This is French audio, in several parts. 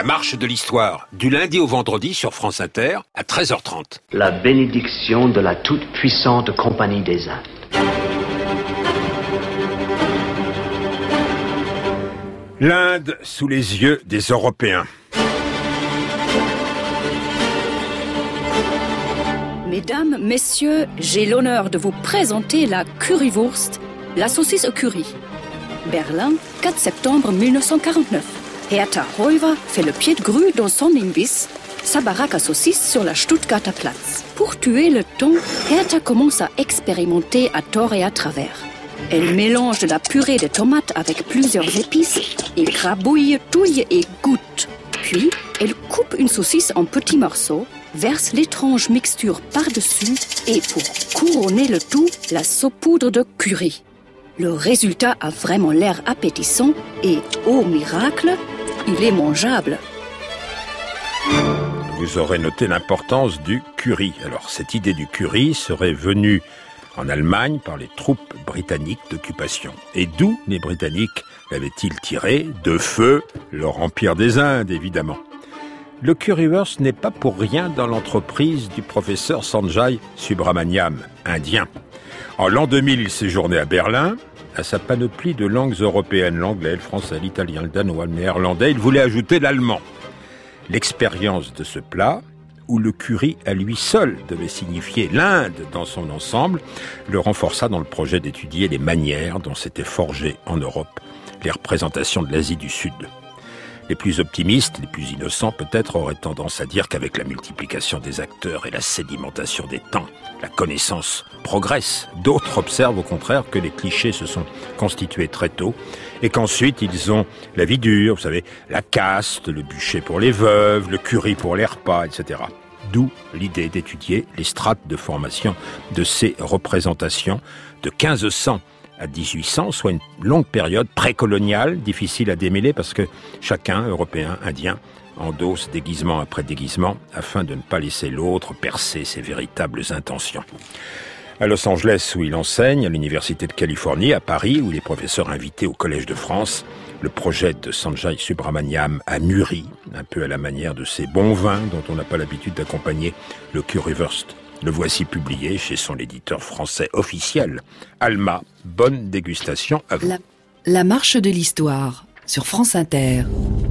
marche de l'histoire, du lundi au vendredi sur France Inter, à 13h30. La bénédiction de la toute-puissante Compagnie des Indes. L'Inde sous les yeux des Européens. Mesdames, messieurs, j'ai l'honneur de vous présenter la Currywurst, la saucisse au curry. Berlin, 4 septembre 1949. Hertha Heuwer fait le pied de grue dans son imbiss, sa baraque à saucisses sur la Stuttgarter Platz. Pour tuer le temps, Hertha commence à expérimenter à tort et à travers. Elle mélange de la purée de tomates avec plusieurs épices et grabouille, touille et goûte. Puis, elle coupe une saucisse en petits morceaux, verse l'étrange mixture par-dessus et pour couronner le tout, la saupoudre de curry. Le résultat a vraiment l'air appétissant et, ô miracle, il est mangeable. Vous aurez noté l'importance du curry. Alors, cette idée du curry serait venue en Allemagne par les troupes britanniques d'occupation. Et d'où les Britanniques l'avaient-ils tiré? De feu, leur empire des Indes, évidemment. Le Currywurst n'est pas pour rien dans l'entreprise du professeur Sanjay Subramaniam, indien. En l'an 2000, il séjournait à Berlin. À sa panoplie de langues européennes, l'anglais, le français, l'italien, le danois, le néerlandais, il voulait ajouter l'allemand. L'expérience de ce plat, où le curry à lui seul devait signifier l'Inde dans son ensemble, le renforça dans le projet d'étudier les manières dont s'étaient forgées en Europe les représentations de l'Asie du Sud. Les plus optimistes, les plus innocents peut-être, auraient tendance à dire qu'avec la multiplication des acteurs et la sédimentation des temps, la connaissance progresse. D'autres observent au contraire que les clichés se sont constitués très tôt et qu'ensuite ils ont la vie dure, vous savez, la caste, le bûcher pour les veuves, le curry pour les repas, etc. D'où l'idée d'étudier les strates de formation de ces représentations de 1500 à 1800, soit une longue période précoloniale, difficile à démêler parce que chacun, Européen, Indien, endosse déguisement après déguisement afin de ne pas laisser l'autre percer ses véritables intentions. À Los Angeles, où il enseigne, à l'Université de Californie, à Paris, où les professeurs invités au Collège de France, le projet de Sanjay Subramaniam a mûri, un peu à la manière de ces bons vins dont on n'a pas l'habitude d'accompagner le Currywurst. Le voici publié chez son éditeur français officiel, Alma. Bonne dégustation à vous. La marche de l'histoire, sur France Inter.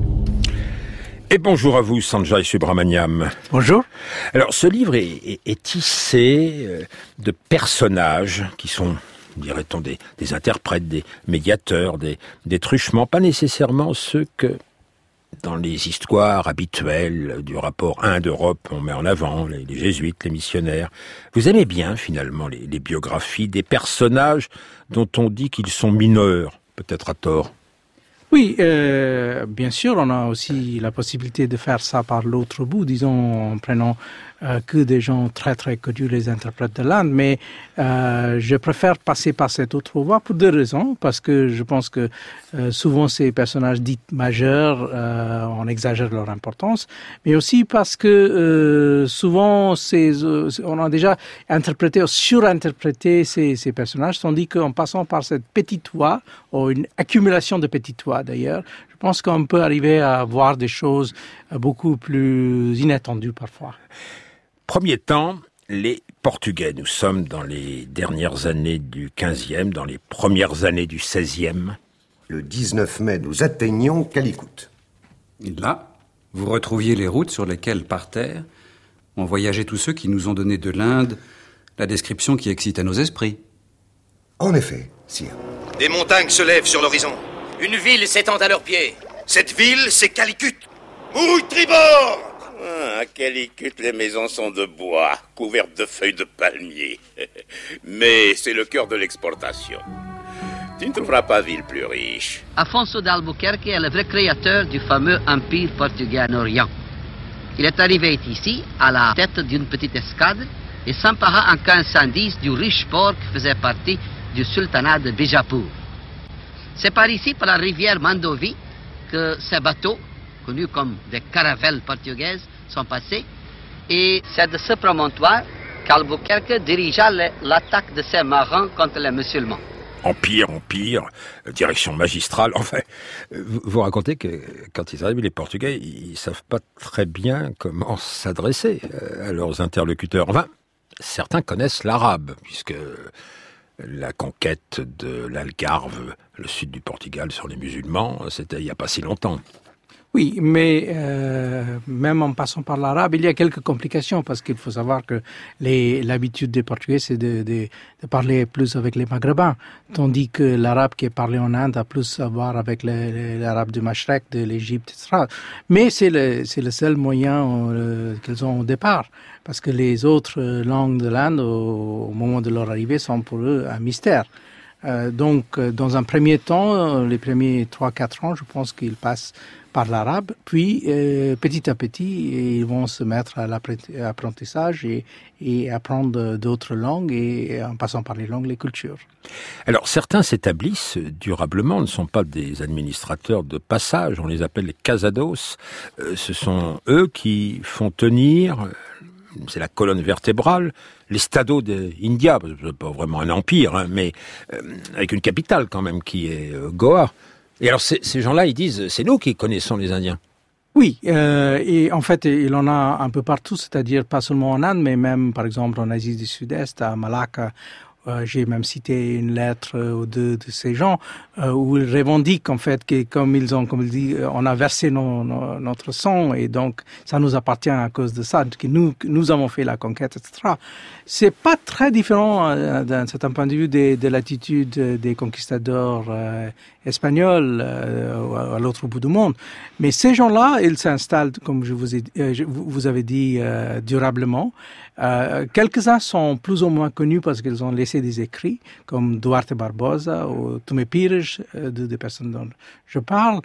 Et bonjour à vous, Sanjay Subramaniam. Bonjour. Alors, ce livre est tissé de personnages qui sont, dirait-on, des interprètes, des médiateurs, des truchements, pas nécessairement ceux que dans les histoires habituelles du rapport Inde-Europe, on met en avant les jésuites, les missionnaires. Vous aimez bien, finalement, les biographies des personnages dont on dit qu'ils sont mineurs, peut-être à tort. Oui, bien sûr, on a aussi la possibilité de faire ça par l'autre bout, disons, en prenant que des gens très très connus, les interprètes de l'Inde, mais je préfère passer par cette autre voie pour deux raisons, parce que je pense que souvent ces personnages dits majeurs, on exagère leur importance, mais aussi parce que souvent on a déjà interprété ou surinterprété ces personnages, tandis qu'en passant par cette petite voie, ou une accumulation de petites voies d'ailleurs, je pense qu'on peut arriver à voir des choses beaucoup plus inattendues parfois. Premier temps, les Portugais. Nous sommes dans les dernières années du XVe, dans les premières années du XVIe. Le 19 mai, nous atteignions Calicut. Et là, vous retrouviez les routes sur lesquelles, par terre, ont voyagé tous ceux qui nous ont donné de l'Inde la description qui excite à nos esprits. En effet, sire. Des montagnes se lèvent sur l'horizon. Une ville s'étend à leurs pieds. Cette ville, c'est Calicut. Mouille tribord! À Calicut, les maisons sont de bois, couvertes de feuilles de palmier. Mais c'est le cœur de l'exportation. Tu ne trouveras pas ville plus riche. Afonso d'Albuquerque est le vrai créateur du fameux empire portugais en Orient. Il est arrivé ici, à la tête d'une petite escadre, et s'empara en 1510 du riche port qui faisait partie du sultanat de Bijapur. C'est par ici, par la rivière Mandovi, que ces bateaux, connus comme des caravelles portugaises, sont passés. Et c'est de ce promontoire qu'Albuquerque dirigea l'attaque de ces marins contre les musulmans. empire, direction magistrale. Enfin, vous racontez que quand ils arrivent, les Portugais, ils savent pas très bien comment s'adresser à leurs interlocuteurs. Enfin, certains connaissent l'arabe, puisque la conquête de l'Algarve, le sud du Portugal, sur les musulmans, c'était il y a pas si longtemps. Oui, mais même en passant par l'arabe, il y a quelques complications parce qu'il faut savoir que l'habitude des Portugais, c'est de parler plus avec les Maghrébins, tandis que l'arabe qui est parlé en Inde a plus à voir avec l'arabe du Mashrek, de l'Égypte, etc. Mais c'est le seul moyen qu'ils ont au départ, parce que les autres langues de l'Inde, au moment de leur arrivée, sont pour eux un mystère. Donc, dans un premier temps, les premiers 3-4 ans, je pense qu'ils passent par l'arabe, puis petit à petit, ils vont se mettre à l'apprentissage et apprendre d'autres langues, et en passant par les langues, les cultures. Alors, certains s'établissent durablement, ne sont pas des administrateurs de passage, on les appelle les casados. Ce sont eux qui font tenir, c'est la colonne vertébrale, l'Estado d'India, c'est pas vraiment un empire, mais avec une capitale quand même qui est Goa. Et alors ces gens-là, ils disent, c'est nous qui connaissons les Indiens. Oui, et en fait, il en a un peu partout, c'est-à-dire pas seulement en Inde, mais même par exemple en Asie du Sud-Est, à Malacca. J'ai même cité une lettre de ces gens où ils revendiquent en fait que comme ils disent, on a versé notre sang et donc ça nous appartient à cause de ça, que nous avons fait la conquête, etc. C'est pas très différent d'un certain point de vue de l'attitude des conquistadors espagnols à l'autre bout du monde. Mais ces gens-là, ils s'installent, comme vous avez dit, durablement. Quelques-uns sont plus ou moins connus parce qu'ils ont laissé des écrits, comme Duarte Barbosa ou Tomé Pires, des personnes dont je parle.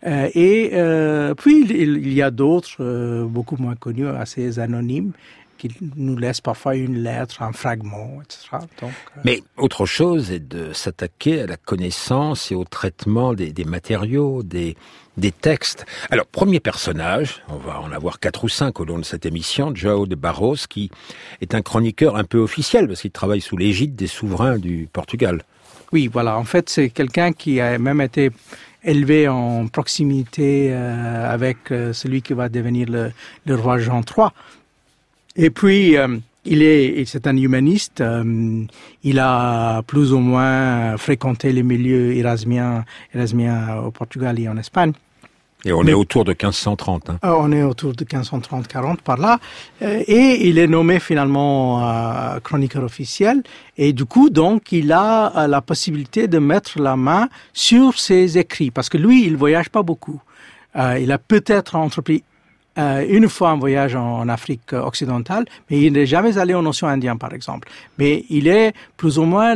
Puis, il y a d'autres, beaucoup moins connus, assez anonymes, qui nous laissent parfois une lettre, un fragment, etc. Donc, Mais autre chose est de s'attaquer à la connaissance et au traitement des matériaux, des textes. Alors, premier personnage, on va en avoir 4 ou 5 au long de cette émission, João de Barros, qui est un chroniqueur un peu officiel, parce qu'il travaille sous l'égide des souverains du Portugal. Oui, voilà. En fait, c'est quelqu'un qui a même été élevé en proximité avec celui qui va devenir le roi Jean III. Et puis, c'est un humaniste. Il a plus ou moins fréquenté les milieux érasmiens au Portugal et en Espagne. Et on est autour de 1530. Hein. On est autour de 1530-40 par là. Et il est nommé finalement chroniqueur officiel. Et du coup, donc, il a la possibilité de mettre la main sur ses écrits. Parce que lui, il voyage pas beaucoup. Il a peut-être entrepris une fois un voyage en Afrique occidentale, mais il n'est jamais allé en océan Indien, par exemple. Mais il est plus ou moins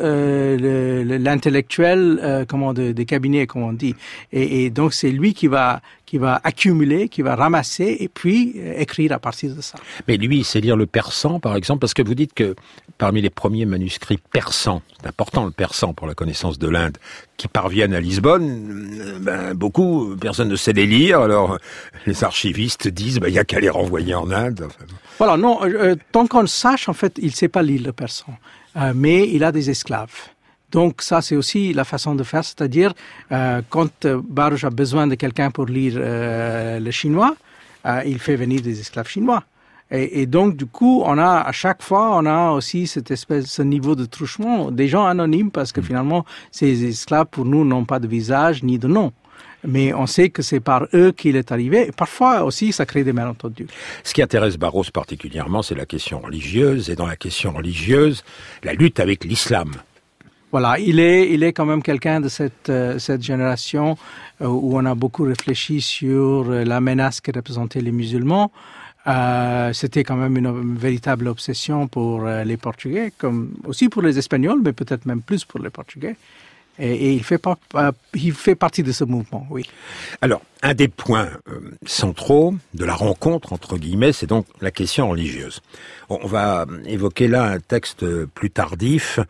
l'intellectuel, des cabinets, comme on dit. Et donc, c'est lui qui va accumuler, qui va ramasser et puis écrire à partir de ça. Mais lui, il sait lire le persan, par exemple, parce que vous dites que parmi les premiers manuscrits persans, c'est important le persan pour la connaissance de l'Inde, qui parviennent à Lisbonne, personne ne sait les lire, alors les archivistes disent, il y a qu'à les renvoyer en Inde. Enfin. Voilà, non, tant qu'on le sache, en fait, il ne sait pas lire le persan, mais il a des esclaves. Donc ça, c'est aussi la façon de faire, c'est-à-dire quand Barros a besoin de quelqu'un pour lire le chinois, il fait venir des esclaves chinois. Et donc, du coup, à chaque fois, on a aussi ce niveau de truchement des gens anonymes parce que finalement, ces esclaves, pour nous, n'ont pas de visage ni de nom. Mais on sait que c'est par eux qu'il est arrivé. Et parfois aussi, ça crée des malentendus. Ce qui intéresse Barros particulièrement, c'est la question religieuse. Et dans la question religieuse, la lutte avec l'islam. Voilà, il est quand même quelqu'un de cette génération où on a beaucoup réfléchi sur la menace que représentaient les musulmans. C'était quand même une véritable obsession pour les Portugais, comme aussi pour les Espagnols, mais peut-être même plus pour les Portugais. Et il fait partie de ce mouvement, oui. Alors, un des points centraux de la rencontre, entre guillemets, c'est donc la question religieuse. On va évoquer là un texte plus tardif,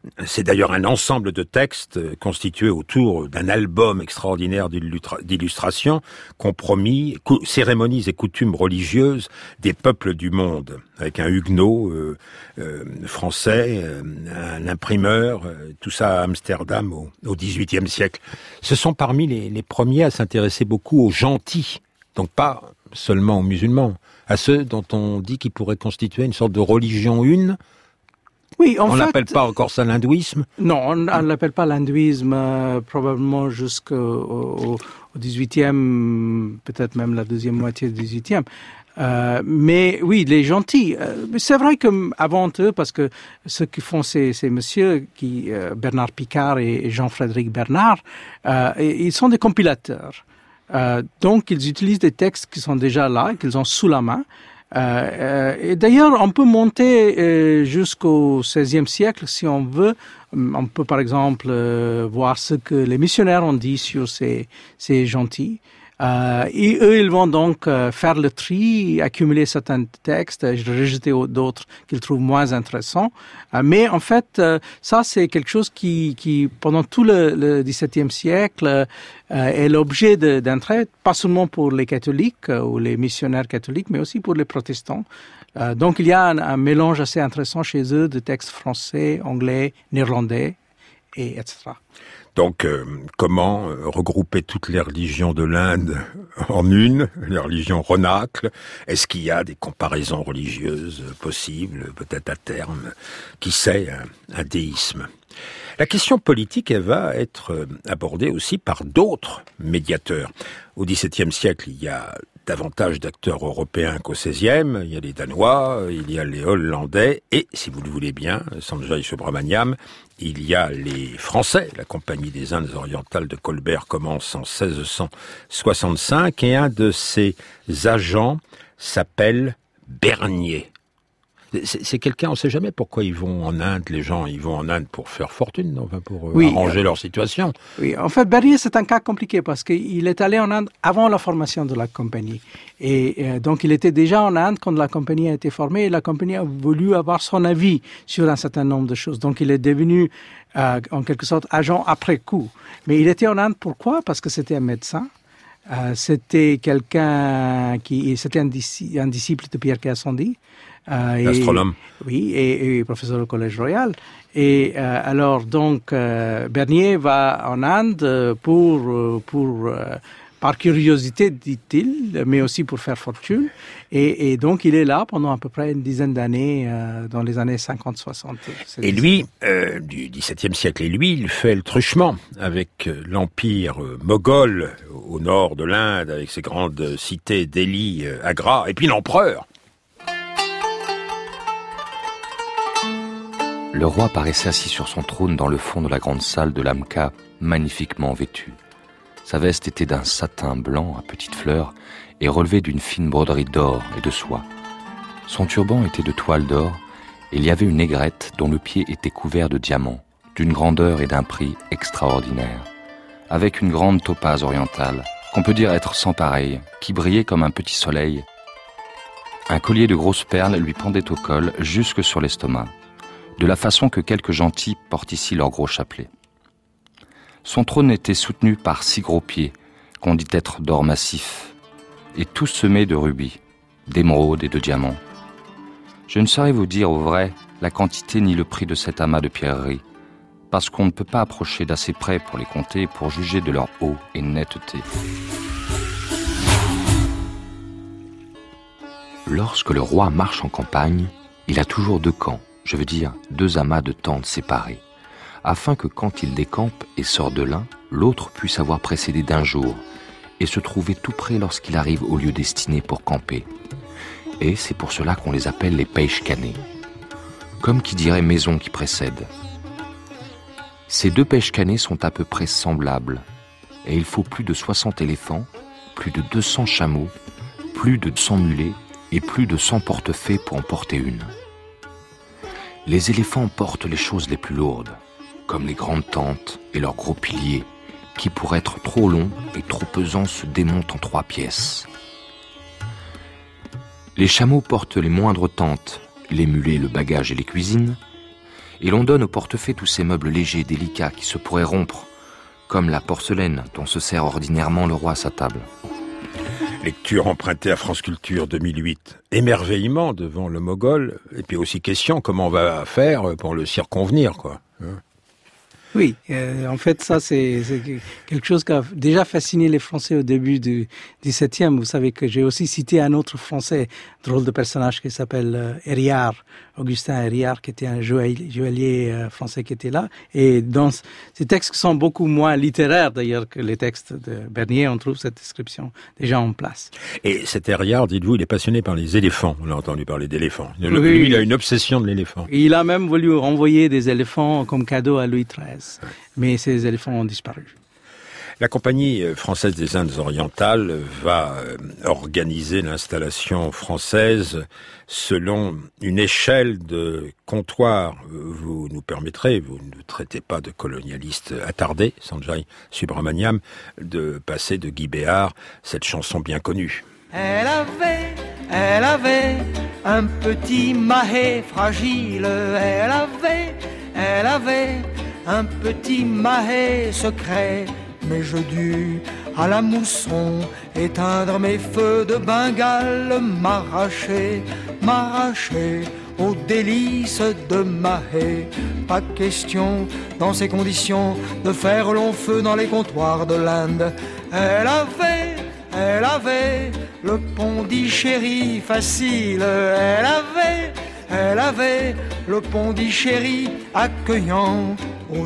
C'est d'ailleurs un ensemble de textes constitués autour d'un album extraordinaire d'illustrations, compromis, cérémonies et coutumes religieuses des peuples du monde, avec un huguenot français, un imprimeur, tout ça à Amsterdam au XVIIIe siècle. Ce sont parmi les premiers à s'intéresser beaucoup aux gentils, donc pas seulement aux musulmans, à ceux dont on dit qu'ils pourraient constituer une sorte de religion une. Oui, on n'appelle pas encore ça l'hindouisme. Non, on ne l'appelle pas l'hindouisme, probablement jusqu'au XVIIIe, peut-être même la deuxième moitié du XVIIIe. Mais oui, les gentils. C'est vrai qu'avant eux, parce que ceux qui font ces messieurs, Bernard Picard et Jean-Frédéric Bernard, ils sont des compilateurs. Donc, ils utilisent des textes qui sont déjà là, qu'ils ont sous la main. Et d'ailleurs, on peut monter jusqu'au XVIe siècle si on veut. On peut par exemple voir ce que les missionnaires ont dit sur ces gentils. Et eux, ils vont donc faire le tri, accumuler certains textes, rejeter d'autres qu'ils trouvent moins intéressants. Mais en fait, ça, c'est quelque chose qui pendant tout le XVIIe siècle, est l'objet d'un trait, pas seulement pour les catholiques ou les missionnaires catholiques, mais aussi pour les protestants. Donc, il y a un mélange assez intéressant chez eux de textes français, anglais, néerlandais, et etc. Donc, comment regrouper toutes les religions de l'Inde en une, les religions renacles? Est-ce qu'il y a des comparaisons religieuses possibles, peut-être à terme? Qui sait, un déisme? La question politique, elle va être abordée aussi par d'autres médiateurs. Au XVIIe siècle, il y a davantage d'acteurs européens qu'au XVIe. Il y a les Danois, il y a les Hollandais, et, si vous le voulez bien, Sanjay Subrahmanyam, il y a les Français. La Compagnie des Indes orientales de Colbert commence en 1665, et un de ses agents s'appelle Bernier. C'est quelqu'un, on ne sait jamais pourquoi ils vont en Inde, les gens, ils vont en Inde pour faire fortune, enfin pour arranger leur situation. Oui, en fait, Bernier, c'est un cas compliqué parce qu'il est allé en Inde avant la formation de la compagnie. Et donc, il était déjà en Inde quand la compagnie a été formée et la compagnie a voulu avoir son avis sur un certain nombre de choses. Donc, il est devenu, en quelque sorte, agent après coup. Mais il était en Inde, pourquoi? Parce que c'était un médecin. C'était c'était un disciple de Pierre Gassendi. L'astronome. Oui, et professeur au Collège Royal. Et alors, donc, Bernier va en Inde par curiosité, dit-il, mais aussi pour faire fortune. Et donc, il est là pendant à peu près une dizaine d'années, dans les années 50-60. Et lui, du XVIIe siècle, et lui, il fait le truchement avec l'empire moghol au nord de l'Inde, avec ses grandes cités, Delhi, Agra, et puis l'empereur. Le roi paraissait assis sur son trône dans le fond de la grande salle de l'Amka, magnifiquement vêtu. Sa veste était d'un satin blanc à petites fleurs et relevée d'une fine broderie d'or et de soie. Son turban était de toile d'or et il y avait une aigrette dont le pied était couvert de diamants, d'une grandeur et d'un prix extraordinaires, avec une grande topaze orientale, qu'on peut dire être sans pareille, qui brillait comme un petit soleil. Un collier de grosses perles lui pendait au col jusque sur l'estomac, de la façon que quelques gentils portent ici leur gros chapelet. Son trône était soutenu par 6 gros pieds, qu'on dit être d'or massif, et tous semés de rubis, d'émeraudes et de diamants. Je ne saurais vous dire au vrai la quantité ni le prix de cet amas de pierreries, parce qu'on ne peut pas approcher d'assez près pour les compter et pour juger de leur eau et netteté. Lorsque le roi marche en campagne, il a toujours 2 camps, je veux dire 2 amas de tentes séparées, afin que quand il décampe et sort de l'un, l'autre puisse avoir précédé d'1 jour et se trouver tout près lorsqu'il arrive au lieu destiné pour camper. Et c'est pour cela qu'on les appelle les peshkhanés, comme qui dirait maison qui précède. Ces 2 peshkhanés sont à peu près semblables, et il faut plus de 60 éléphants, plus de 200 chameaux, plus de 100 mulets et plus de 100 portefaix pour en porter une. Les éléphants portent les choses les plus lourdes, comme les grandes tentes et leurs gros piliers, qui pour être trop longs et trop pesants se démontent en 3 pièces. Les chameaux portent les moindres tentes, les mulets le bagage et les cuisines, et l'on donne au portefaix tous ces meubles légers, délicats, qui se pourraient rompre, comme la porcelaine dont se sert ordinairement le roi à sa table. Lecture empruntée à France Culture 2008. Émerveillement devant le Mogol, et puis aussi question comment on va faire pour le circonvenir, quoi. Oui, en fait, ça, c'est quelque chose qui a déjà fasciné les Français au début du XVIIe. Vous savez que j'ai aussi cité un autre Français, drôle de personnage qui s'appelle Hérillard, Augustin Hérillard, qui était un joaillier français qui était là. Et dans ces textes qui sont beaucoup moins littéraires, d'ailleurs, que les textes de Bernier, on trouve cette description déjà en place. Et cet Hérillard, dites-vous, il est passionné par les éléphants. On a entendu parler d'éléphants. Lui, il a une obsession de l'éléphant. Il a même voulu renvoyer des éléphants comme cadeau à Louis XIII. Mais ces éléphants ont disparu. La Compagnie française des Indes orientales va organiser l'installation française selon une échelle de comptoir. Vous nous permettrez, vous ne traitez pas de colonialiste attardé, Sanjay Subramaniam, de passer de Guy Béard cette chanson bien connue. Elle avait un petit mahé fragile, elle avait un petit mahé secret, mais je dus à la mousson éteindre mes feux de Bengale, m'arracher aux délices de mahé. Pas question, dans ces conditions, de faire long feu dans les comptoirs de l'Inde. Elle avait le Pondichéry facile, elle avait le Pondichéry accueillant.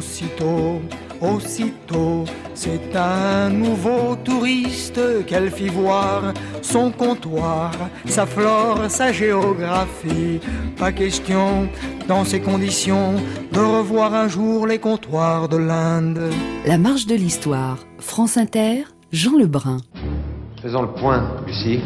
Aussitôt, c'est un nouveau touriste qu'elle fit voir son comptoir, sa flore, sa géographie. Pas question, dans ces conditions, de revoir un jour les comptoirs de l'Inde. La marche de l'histoire, France Inter, Jean Lebrun. Faisons le point, Lucie.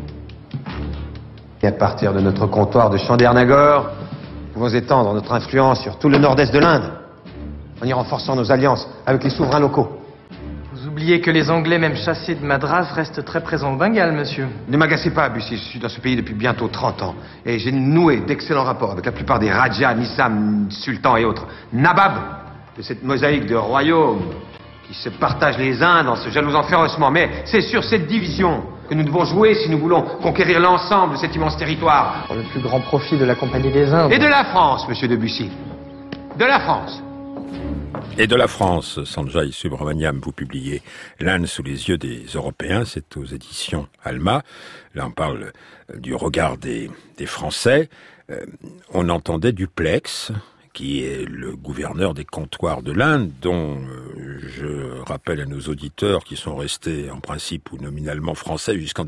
Et à partir de notre comptoir de Chandernagore, nous pouvons étendre notre influence sur tout le nord-est de l'Inde, en y renforçant nos alliances avec les souverains locaux. Vous oubliez que les Anglais, même chassés de Madras, restent très présents au Bengale, monsieur. Ne m'agacez pas, Bussy, je suis dans ce pays depuis bientôt 30 ans. Et j'ai noué d'excellents rapports avec la plupart des Rajas, Nissam, Sultans et autres nababs de cette mosaïque de royaumes qui se partagent les Indes en se jalousant férocement. Mais c'est sur cette division que nous devons jouer si nous voulons conquérir l'ensemble de cet immense territoire. Pour le plus grand profit de la Compagnie des Indes. Et de la France, monsieur Debussy. De la France. Et de la France, Sanjay Subramaniam, vous publiez L'Inde sous les yeux des Européens, c'est aux éditions Alma. Là, on parle du regard des Français. On entendait Dupleix, qui est le gouverneur des comptoirs de l'Inde, dont je rappelle à nos auditeurs qui sont restés en principe ou nominalement français jusqu'en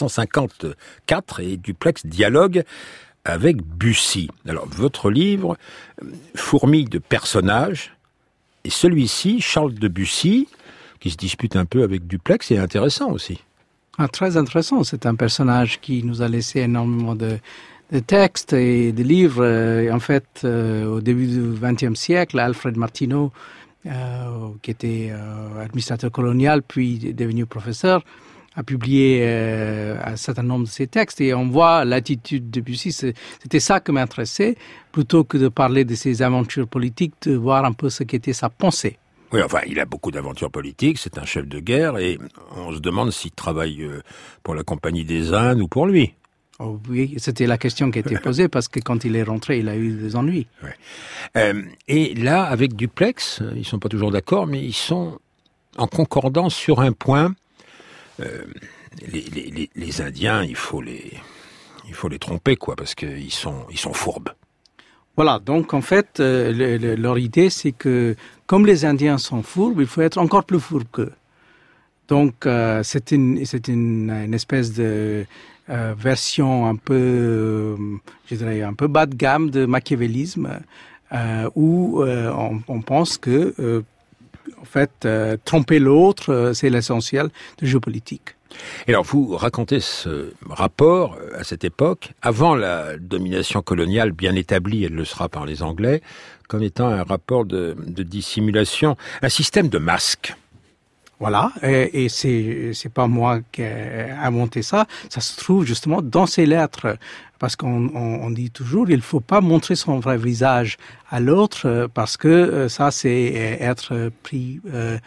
1954, et Dupleix dialogue avec Bussy. Alors, votre livre fourmille de personnages, et celui-ci, Charles de Bussy, qui se dispute un peu avec Dupleix, est intéressant aussi. Très intéressant. C'est un personnage qui nous a laissé énormément de textes et de livres. En fait, au début du XXe siècle, Alfred Martineau, qui était administrateur colonial, puis devenu professeur, a publié un certain nombre de ses textes, et on voit l'attitude de Bussy. C'était ça qui m'intéressait, plutôt que de parler de ses aventures politiques, de voir un peu ce qu'était sa pensée. Oui, enfin, il a beaucoup d'aventures politiques, c'est un chef de guerre, et on se demande s'il travaille pour la Compagnie des Indes ou pour lui. Oh, oui, c'était la question qui était posée, parce que quand il est rentré, il a eu des ennuis. Ouais. Et là, avec Dupleix, ils sont pas toujours d'accord, mais ils sont en concordance sur un point. Les Indiens, il faut les tromper, quoi, parce qu'ils sont fourbes. Voilà, donc en fait, leur idée, c'est que comme les Indiens sont fourbes, il faut être encore plus fourbe qu'eux. Donc c'est une espèce de version un peu, je dirais, un peu bas de gamme de machiavélisme, où on pense que en fait, tromper l'autre, c'est l'essentiel du jeu politique. Et alors, vous racontez ce rapport à cette époque, avant la domination coloniale bien établie, elle le sera par les Anglais, comme étant un rapport de dissimulation, un système de masques. Voilà, et c'est pas moi qui ai inventé ça. Ça se trouve justement dans ces lettres, parce qu'on dit toujours, il faut pas montrer son vrai visage à l'autre, parce que ça c'est être pris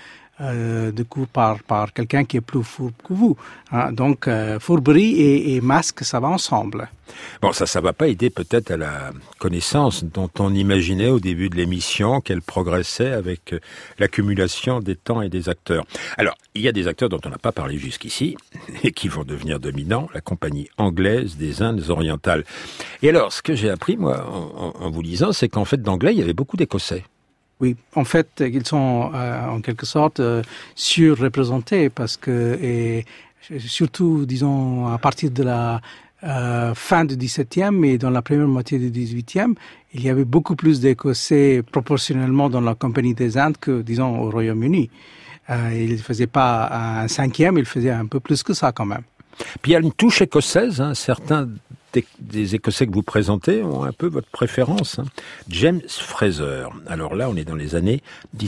de coup par quelqu'un qui est plus fourbe que vous. Hein. Donc fourberie et masque, ça va ensemble. Bon, ça va pas aider peut-être à la connaissance dont on imaginait au début de l'émission qu'elle progressait avec l'accumulation des temps et des acteurs. Alors, il y a des acteurs dont on n'a pas parlé jusqu'ici et qui vont devenir dominants, la Compagnie anglaise des Indes orientales. Et alors, ce que j'ai appris, moi, en vous lisant, c'est qu'en fait, d'anglais, il y avait beaucoup d'Écossais. Oui, en fait, ils sont en quelque sorte surreprésentés parce que, et surtout, disons, à partir de la fin du XVIIe et dans la première moitié du XVIIIe, il y avait beaucoup plus d'Écossais proportionnellement dans la Compagnie des Indes que, disons, au Royaume-Uni. Il ne faisait pas un cinquième, il faisait un peu plus que ça quand même. Puis il y a une touche écossaise, hein. Certains des Écossais que vous présentez ont un peu votre préférence. Hein. James Fraser. Alors là, on est dans les années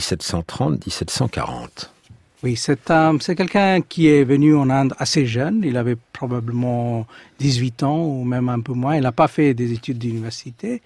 1730-1740. Oui, c'est quelqu'un qui est venu en Inde assez jeune. Il avait probablement 18 ans ou même un peu moins. Il n'a pas fait des études d'université.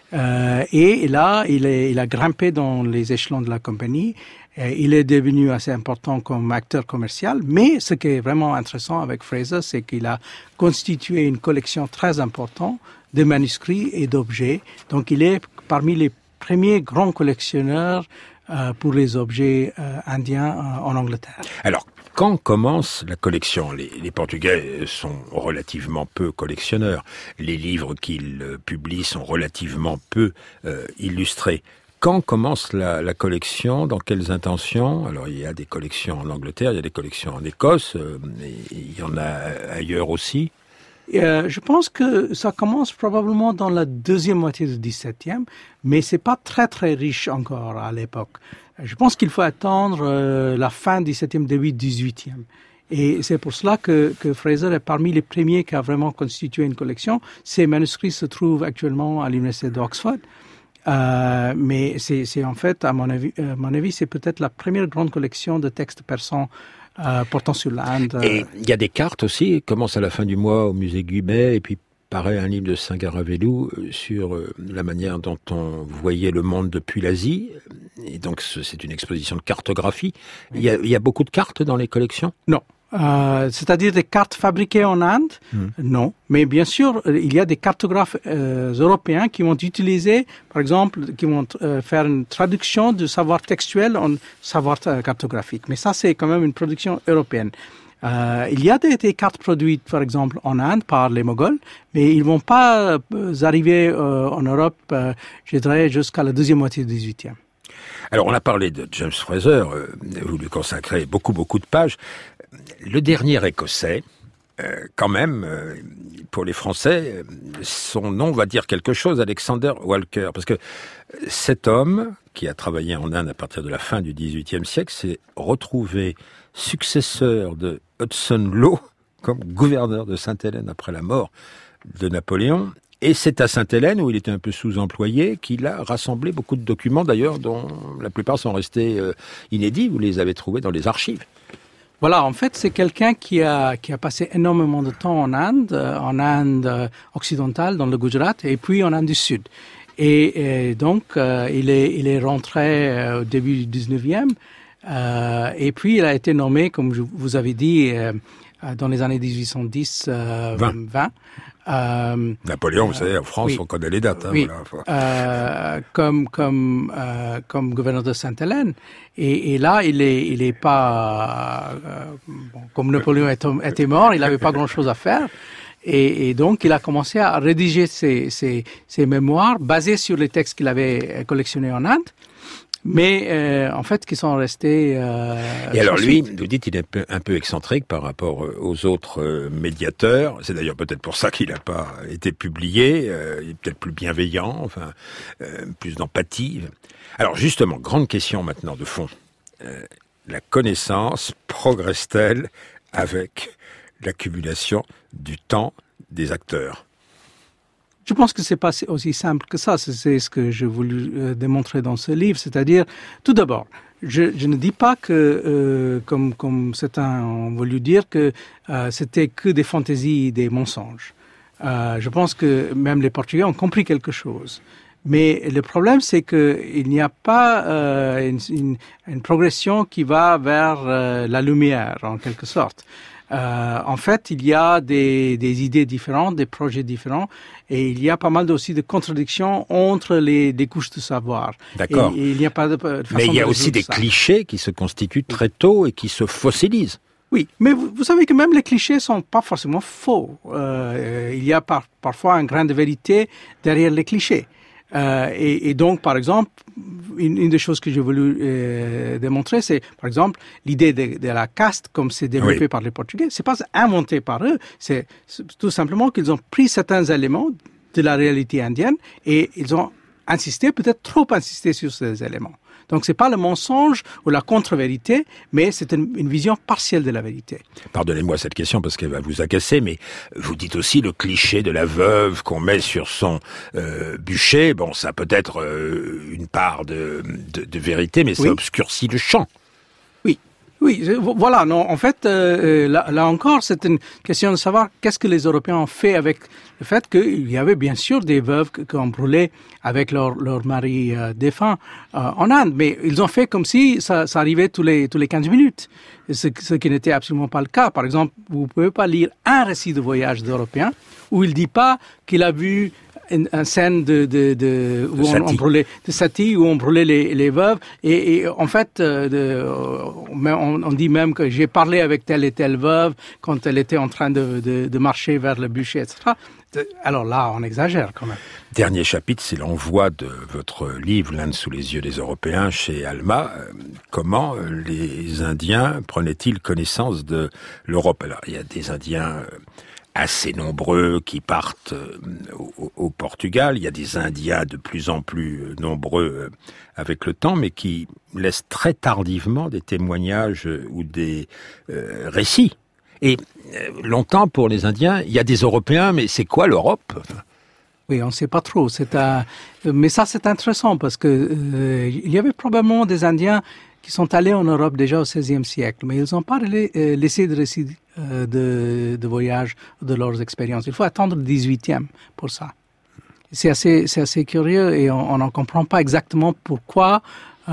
Et là, il a grimpé dans les échelons de la compagnie. Il est devenu assez important comme acteur commercial. Mais ce qui est vraiment intéressant avec Fraser, c'est qu'il a constitué une collection très importante de manuscrits et d'objets. Donc, il est parmi les premiers grands collectionneurs pour les objets indiens en Angleterre. Alors, quand commence la collection? Les Portugais sont relativement peu collectionneurs. Les livres qu'ils publient sont relativement peu illustrés. Quand commence la collection? Dans quelles intentions? Alors, il y a des collections en Angleterre, il y a des collections en Écosse, il y en a ailleurs aussi. Je pense que ça commence probablement dans la deuxième moitié du XVIIe, mais c'est pas très très riche encore à l'époque. Je pense qu'il faut attendre la fin du XVIIe, début du XVIIIe. Et c'est pour cela que Fraser est parmi les premiers qui a vraiment constitué une collection. Ces manuscrits se trouvent actuellement à l'université d'Oxford. Mais c'est en fait, à mon avis, c'est peut-être la première grande collection de textes persans portant sur l'Inde. Et il y a des cartes aussi, il commence à la fin du mois au musée Guimet, et puis paraît un livre de Singaravellu sur la manière dont on voyait le monde depuis l'Asie. Et donc c'est une exposition de cartographie. Il y a beaucoup de cartes dans les collections? Non. C'est-à-dire des cartes fabriquées en Inde? Non. Mais bien sûr, il y a des cartographes européens qui vont utiliser, par exemple, qui vont faire une traduction du savoir textuel en savoir cartographique. Mais ça, c'est quand même une production européenne. Il y a des cartes produites, par exemple, en Inde par les Moghols, mais ils vont pas arriver en Europe, je dirais, jusqu'à la deuxième moitié du XVIIIe. Alors, on a parlé de James Fraser, vous lui consacrez beaucoup de pages. Le dernier Écossais, quand même, pour les Français, son nom va dire quelque chose, Alexander Walker, parce que cet homme, qui a travaillé en Inde à partir de la fin du XVIIIe siècle, s'est retrouvé successeur de Hudson Lowe comme gouverneur de Sainte-Hélène après la mort de Napoléon. Et c'est à Sainte-Hélène, où il était un peu sous-employé, qu'il a rassemblé beaucoup de documents, d'ailleurs, dont la plupart sont restés inédits. Vous les avez trouvés dans les archives. Voilà, en fait, c'est quelqu'un qui a passé énormément de temps en Inde occidentale, dans le Gujarat, et puis en Inde du Sud. Et donc, il est rentré au début du 19e, et puis il a été nommé, comme vous avez dit, dans les années 1810-20. Napoléon, vous savez, en France, oui. On connaît les dates. Hein, oui. Voilà. Comme gouverneur de Sainte-Hélène. Et là, il est pas comme Napoléon était mort, il n'avait pas grand-chose à faire. Et donc, il a commencé à rédiger ses mémoires basés sur les textes qu'il avait collectionnés en Inde. Mais en fait, qui sont restés... Et alors lui, vous dites, il est un peu excentrique par rapport aux autres médiateurs. C'est d'ailleurs peut-être pour ça qu'il n'a pas été publié. Il est peut-être plus bienveillant, enfin, plus d'empathie. Alors justement, grande question maintenant de fond. La connaissance progresse-t-elle avec l'accumulation du temps des acteurs ? Je pense que c'est pas aussi simple que ça. C'est ce que je voulais démontrer dans ce livre. C'est-à-dire, tout d'abord, je ne dis pas que, comme certains ont voulu dire, que c'était que des fantaisies, des mensonges. Je pense que même les Portugais ont compris quelque chose. Mais le problème, c'est qu'il n'y a pas une progression qui va vers la lumière, en quelque sorte. En fait, il y a des idées différentes, des projets différents, et il y a pas mal aussi de contradictions entre les couches de savoir. D'accord. Et il n'y a pas de façon. Mais il y a aussi des clichés qui se constituent très tôt et qui se fossilisent. Oui, mais vous savez que même les clichés sont pas forcément faux. Il y a parfois un grain de vérité derrière les clichés. Et donc, par exemple, une des choses que j'ai voulu démontrer, c'est, par exemple, l'idée de la caste, comme c'est développé par les Portugais. C'est pas inventé par eux. C'est tout simplement qu'ils ont pris certains éléments de la réalité indienne et ils ont insisté, peut-être trop insisté sur ces éléments. Donc, c'est pas le mensonge ou la contre-vérité, mais c'est une vision partielle de la vérité. Pardonnez-moi cette question parce qu'elle va vous agacer, mais vous dites aussi le cliché de la veuve qu'on met sur son bûcher. Bon, ça peut être une part de vérité, mais ça obscurcit le champ. Oui, voilà. Non, en fait, là encore, c'est une question de savoir qu'est-ce que les Européens ont fait avec le fait qu'il y avait bien sûr des veuves qui ont brûlé avec leur mari défunt en Inde, mais ils ont fait comme si ça arrivait tous les 15 minutes, ce qui n'était absolument pas le cas. Par exemple, vous pouvez pas lire un récit de voyage d'Européens où il dit pas qu'il a vu une scène où on brûlait de Sati, où on brûlait les veuves, et en fait on dit même que j'ai parlé avec telle et telle veuve quand elle était en train de marcher vers le bûcher, etc. Alors là, on exagère quand même. Dernier chapitre, c'est l'envoi de votre livre, L'Inde sous les yeux des Européens, chez Alma. Comment les Indiens prenaient-ils connaissance de l'Europe? Alors, il y a des Indiens assez nombreux qui partent au Portugal. Il y a des Indiens de plus en plus nombreux avec le temps, mais qui laissent très tardivement des témoignages ou des récits. Et longtemps, pour les Indiens, il y a des Européens, mais c'est quoi l'Europe ? Oui, on ne sait pas trop. Mais ça, c'est intéressant parce que il y avait probablement des Indiens qui sont allés en Europe déjà au XVIe siècle, mais ils n'ont pas laissé de récits de voyage, de leurs expériences. Il faut attendre le XVIIIe pour ça. C'est assez curieux et on n'en comprend pas exactement pourquoi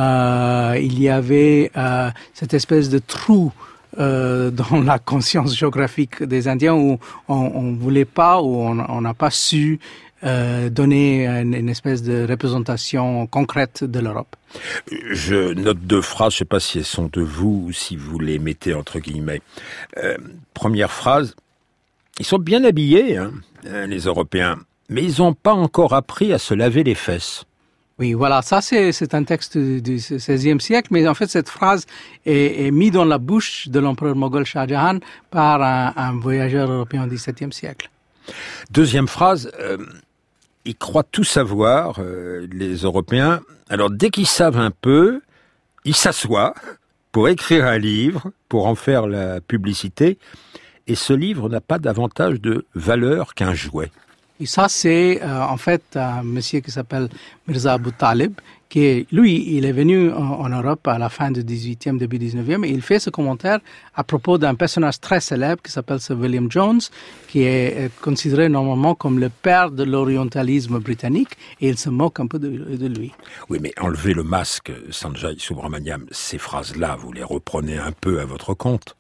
il y avait cette espèce de trou dans la conscience géographique des Indiens où on voulait pas, ou on n'a pas su donner une espèce de représentation concrète de l'Europe. Je note deux phrases, je ne sais pas si elles sont de vous ou si vous les mettez entre guillemets. Première phrase, ils sont bien habillés, les Européens, mais ils n'ont pas encore appris à se laver les fesses. Oui, voilà, ça c'est un texte du XVIe siècle, mais en fait cette phrase est mise dans la bouche de l'empereur moghol Shah Jahan par un voyageur européen au XVIIe siècle. Deuxième phrase, ils croient tout savoir, les Européens. Alors dès qu'ils savent un peu, ils s'assoient pour écrire un livre, pour en faire la publicité, et ce livre n'a pas davantage de valeur qu'un jouet. Et ça, c'est en fait un monsieur qui s'appelle Mirza Abu Talib, qui il est venu en Europe à la fin du 18e, début 19e, et il fait ce commentaire à propos d'un personnage très célèbre qui s'appelle Sir William Jones, qui est considéré normalement comme le père de l'orientalisme britannique, et il se moque un peu de lui. Oui, mais enlevez le masque, Sanjay Subrahmanyam, ces phrases-là, vous les reprenez un peu à votre compte?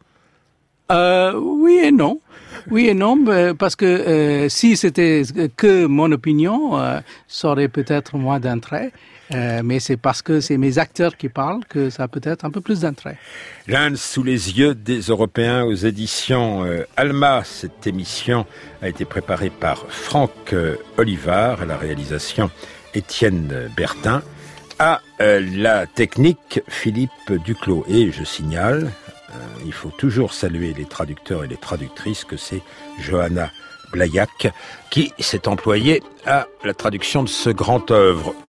Oui et non. Oui et non, parce que si c'était que mon opinion, ça aurait peut-être moins d'intérêt. Mais c'est parce que c'est mes acteurs qui parlent que ça a peut-être un peu plus d'intérêt. L'Inde sous les yeux des Européens aux éditions Alma. Cette émission a été préparée par Franck Olivard, à la réalisation Étienne Bertin, à la technique Philippe Duclos. Et je signale, il faut toujours saluer les traducteurs et les traductrices, que c'est Johanna Blayac qui s'est employée à la traduction de ce grand œuvre.